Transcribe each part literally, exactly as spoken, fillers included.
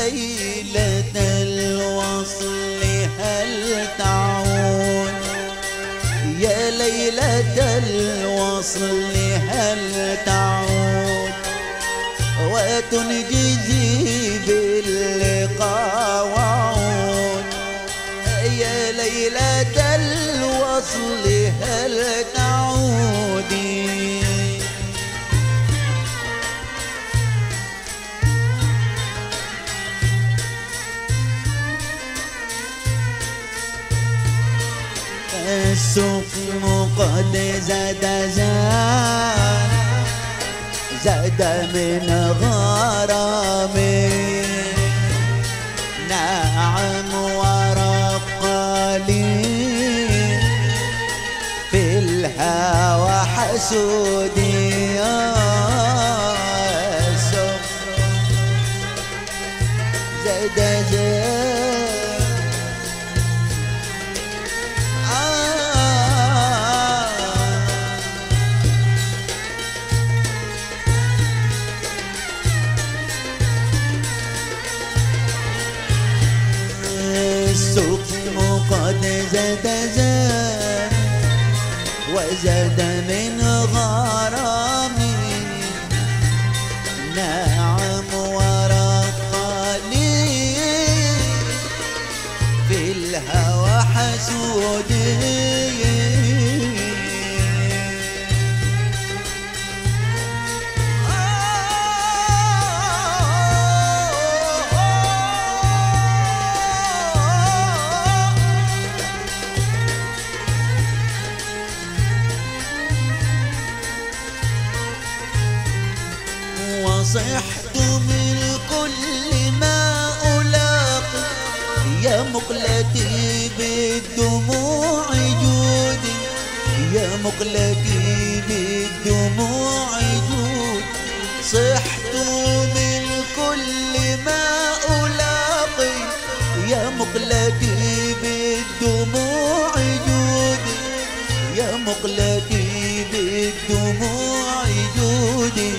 ليلة الوصل هل تعود؟ يا ليلة الوصل هل تعود؟ وتنجزي باللقاء وعود. يا ليلة الوصل هل تعودي؟ السقم قد زاد زاد زاد من غرامي، نعم ورق لي في الهوى حسودي. السقم زاد زاد السقم قد زاد زاد وزاد من غرامي، نعم ورق لي في الهوى حسودي. وصحت من كل ما ألاقي يا مقلتي بالدموع جودي، يا مقلتي بالدموع جودي. صحت من كل ما ألاقي يا مقلتي بالدموع جودي، يا مقلتي بالدموع جودي.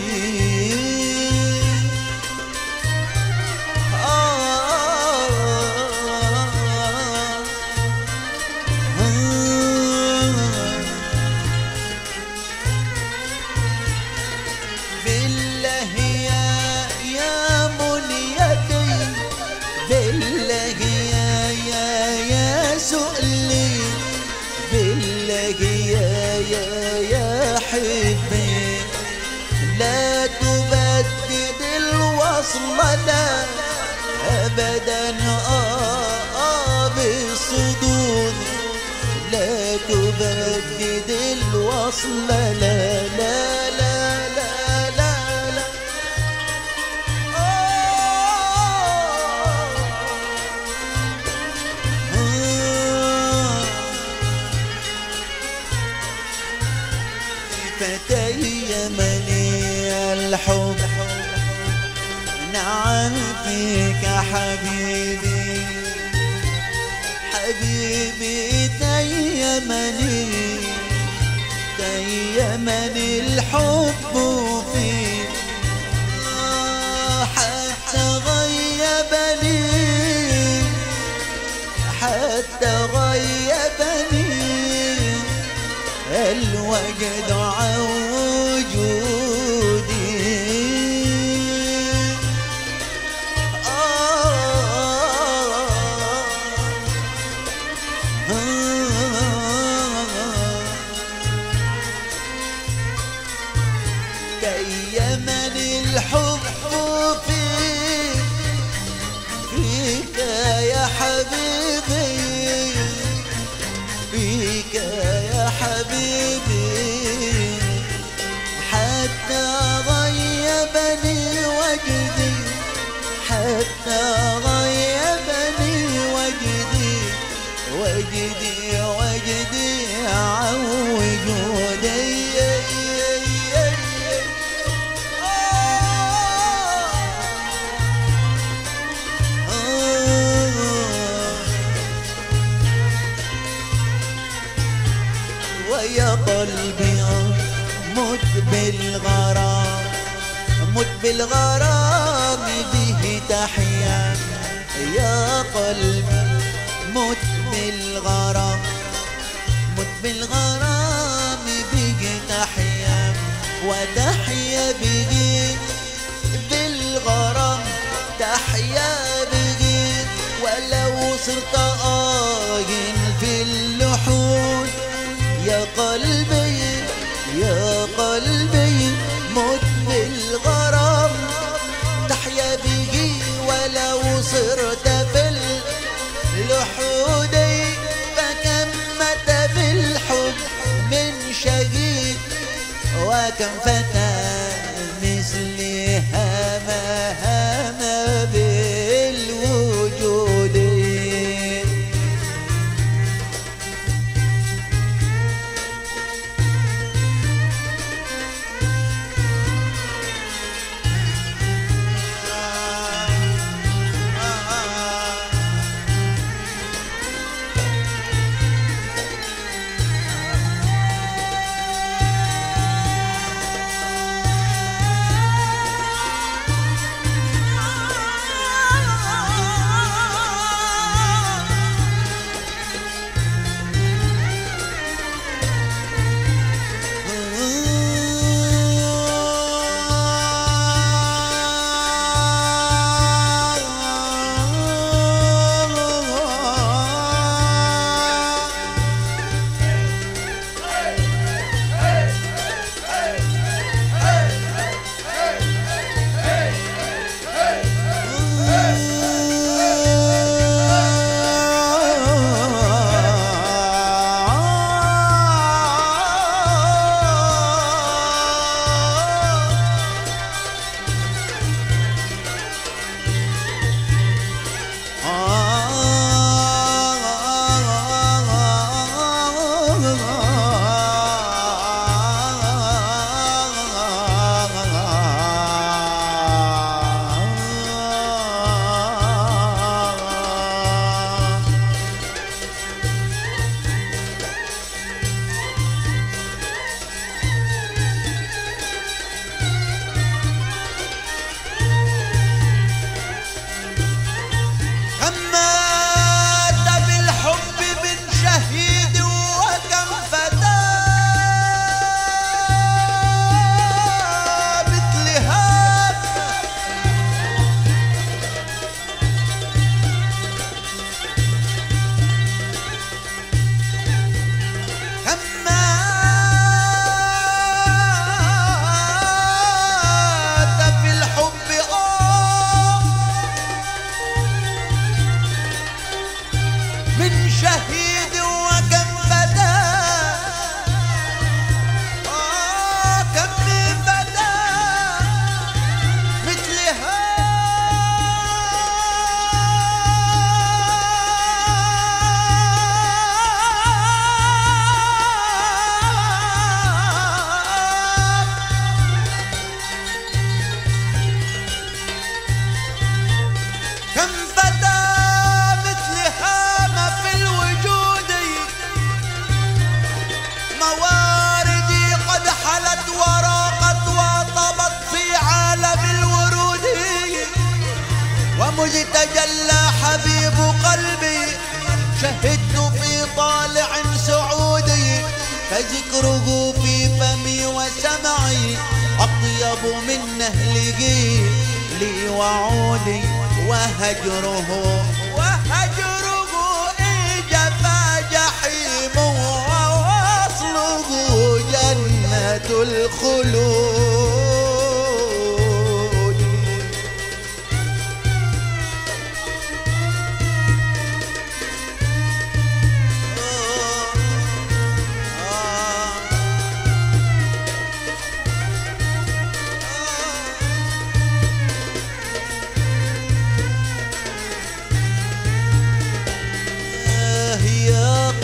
لا تبدد الوصل لا أبدا آه آه بالصدود، لا تبدد الوصل لا لا لا لا لا لا فتيمني الحب نعم فيك حبيبي، حبيبي تيمني تيمني الحب فيك حتى غيبني حتى غيبني الوجد عن وجودي. تيمني الحب فيك فيك يا حبيبي، فيك يا حبيبي حتى غيبني وجدي، حتى غيبني وجدي وجدي وجدي عن وجودي. ويا قلبي مت بالغرام مت بالغرام به تحيا قلبي مت بالغرام، مت بالغرام بيجي تحيا وتحيا بيجي بالغرام، تحيا بيجي ولو صرت آين في اللحود. يا قلبي يا قلبي مت بالغرام، تحيا بيجي ولو صرت في اللحود. فكم مات بالحب من شهيد، وكم فتى مثلي هما هما بالوجود. مذ تجلى حبيب قلبي شهدت في طالع سعودي، فذكره في فمي وسمعي أطيب من نهله لي وعودي. وهجره وهجره إجفا جحيم ووصله جنة الخلود.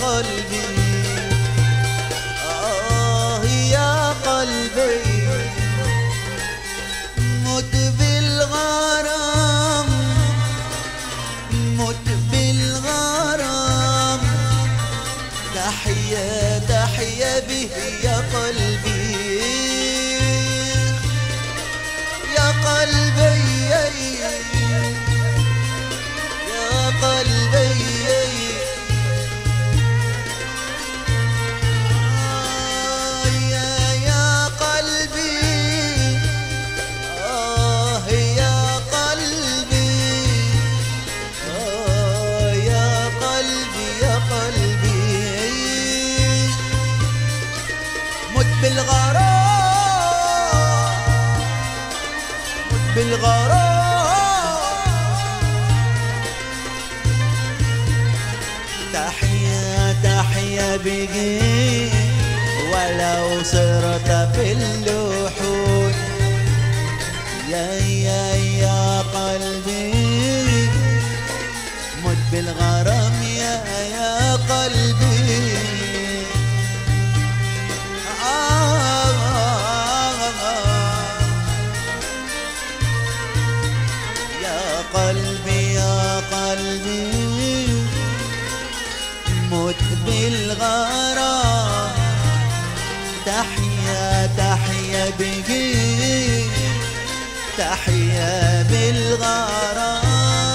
قلبي آه يا قلبي بالغرام. تحيا تحيا بقي ولو صرت في اللحود. يا يا يا قلبي مت بالغرام يا يا قلبي. آه آه آه يا قلبي يا قلبي مت بالغرام. تحيا تحيا بقي تحيا بالغرام.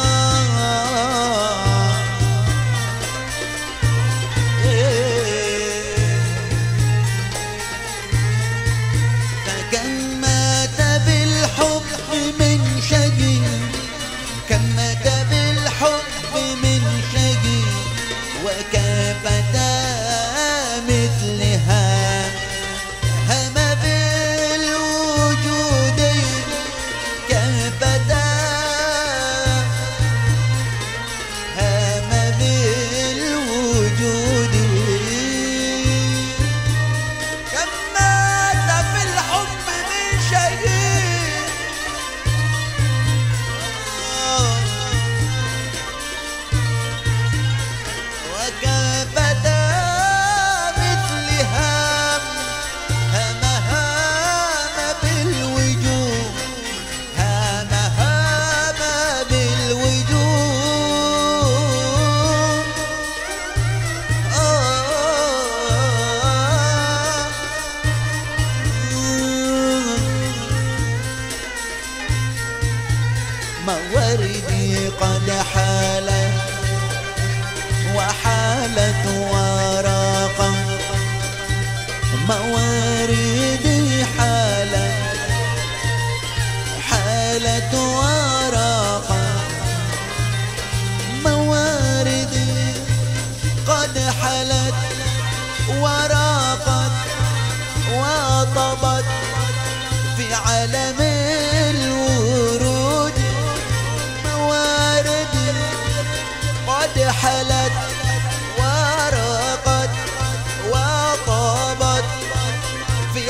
فكم مات بالحب من شقي، كم مات بالحب من شقي، وكيف مثلها هم بالوجود. كيف هم بالوجود. كم مات بالحب من شقيق وكيف مثلها هم هم بالوجود. هم هم بالوجود. مواردي قد حالت وحالت ورقة. مواردي حالت حالت ورقة. مواردي قد حلت وراقت وطبت في عالم الورود. مواردي قد حلت وراقت وطبت في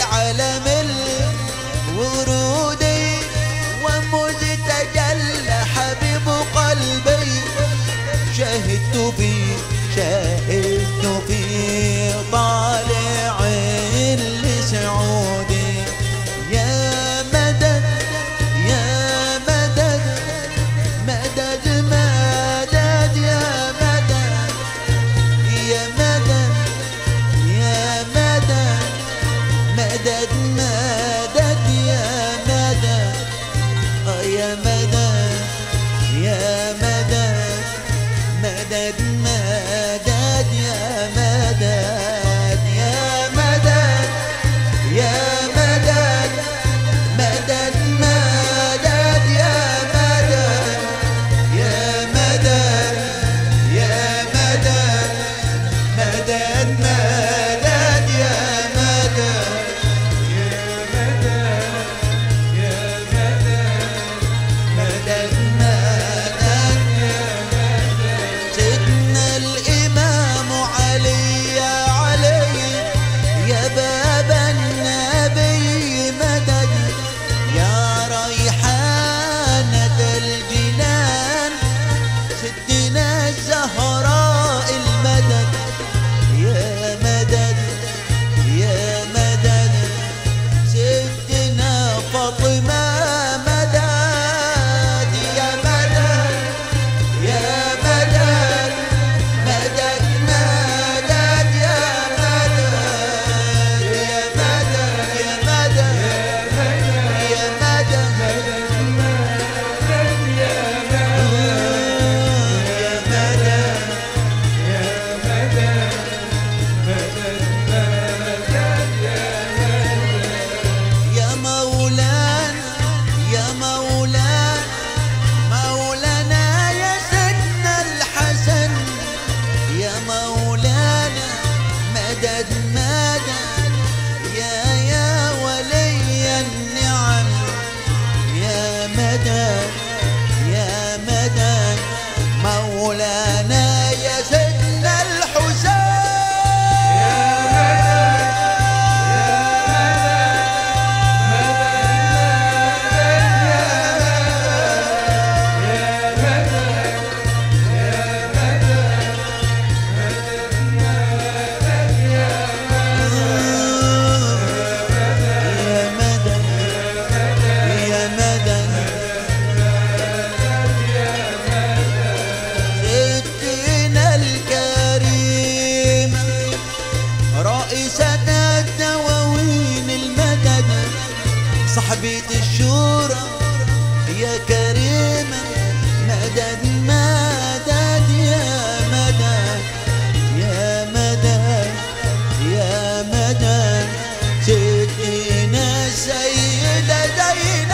مدد مدد يا مدد يا مدد يا مدد سيدنا السيدة زينب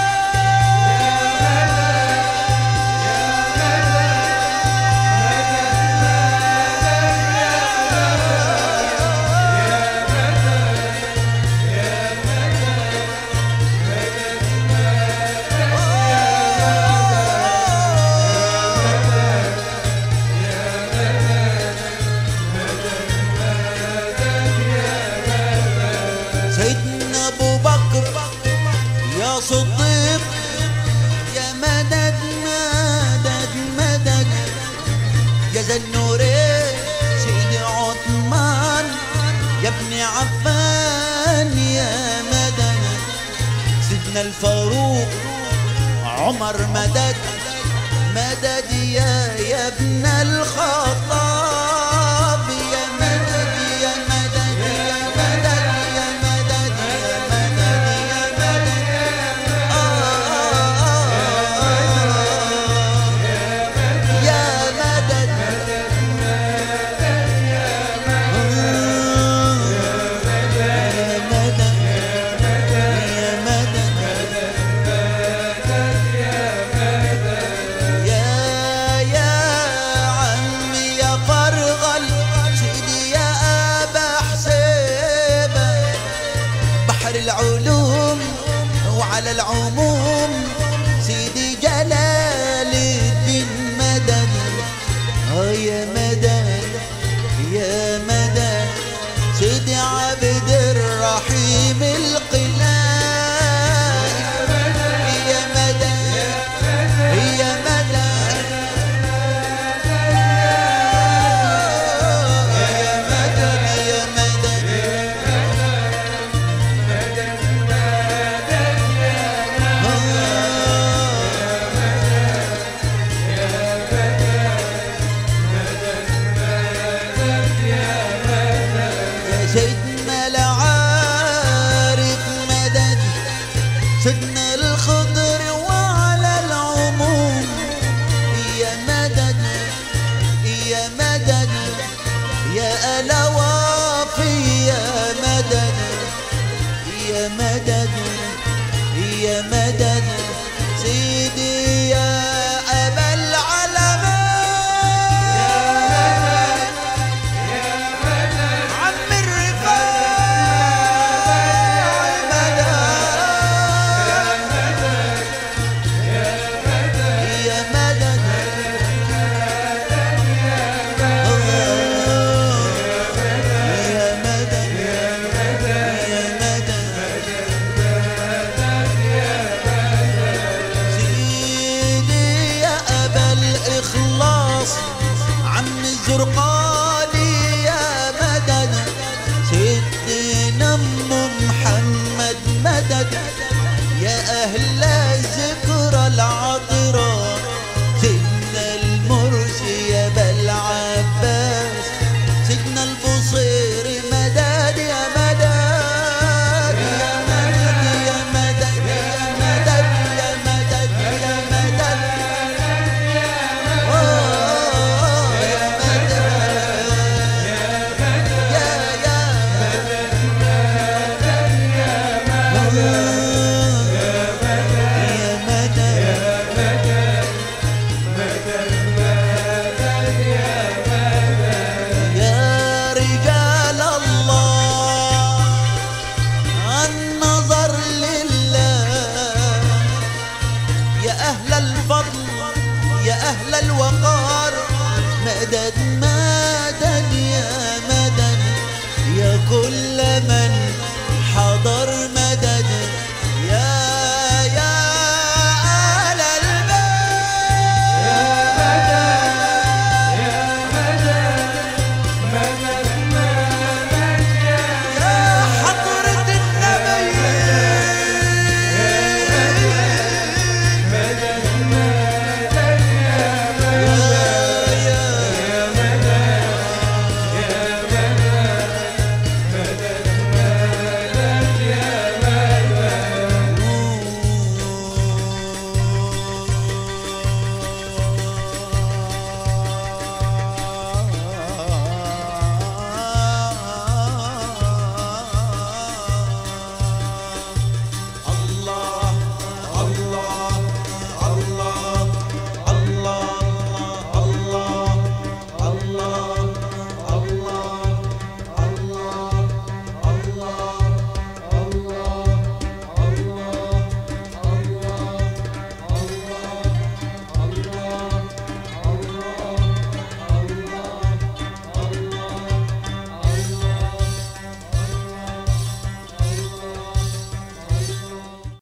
سيدنا ابو بكر يا صديق يا مدد مدد مدد يا ذا النورين سيدي عثمان يا ابن عفان يا مدد سيدنا الفاروق عمر مدد مدد يا يا ابن الخطاب يا مدد يا مدد يا مدد يا مدد يا مدد يا مدد يا مدد العلوم وعلى العموم سيدي جلال الدين مدد اه يا مدد يا مدد سيدي عبد الرحيم القلال يا مدد يا مدد يا مدد يا مدد سيدنا العارف مدد سيدنا الخضر وعلى العموم يا مدد يا مدد يا ألوافي يا مدد يا مدد يا مدد سيدي يا أبا العلمين زرقاني يا مدد سيدنا ام محمد مدد يا اهل الذكرى العطرة سيدنا المرسي يا ابا العباس سيدنا البصيري مدد يا مدد يا مدد يا مدد يا مدد يا مدد يا مدد يا أهل الوقار مدد